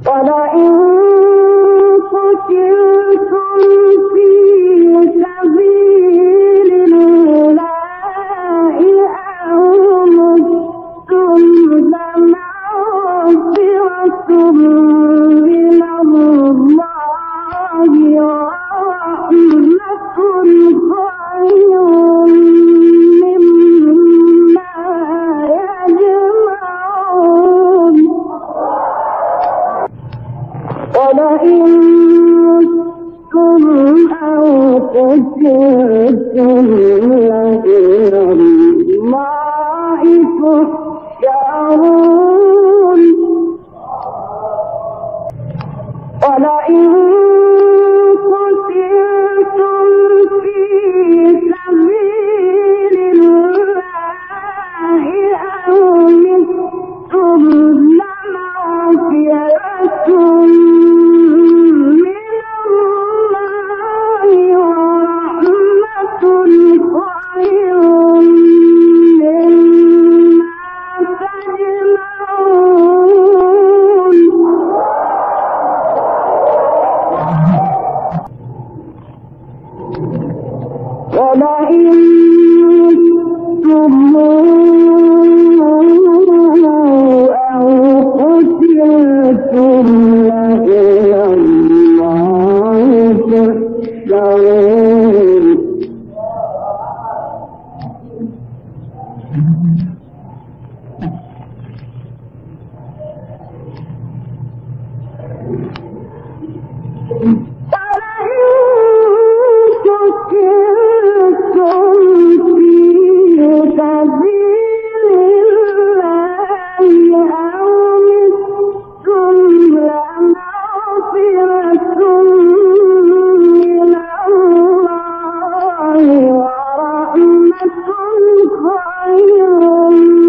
ولئن قتلتم في سبيل الله أو متم لمغفرة من الله ورحمة خير مما يجمعون ولئن متم أو قتلتم لإلى الله تحشرون ولئن قتلتم في سبيل الله أو متم لمغفرة من الله ورحمة خير مما تجمعون ولئن متم أو قتلتم لإلى الله تحشرون خير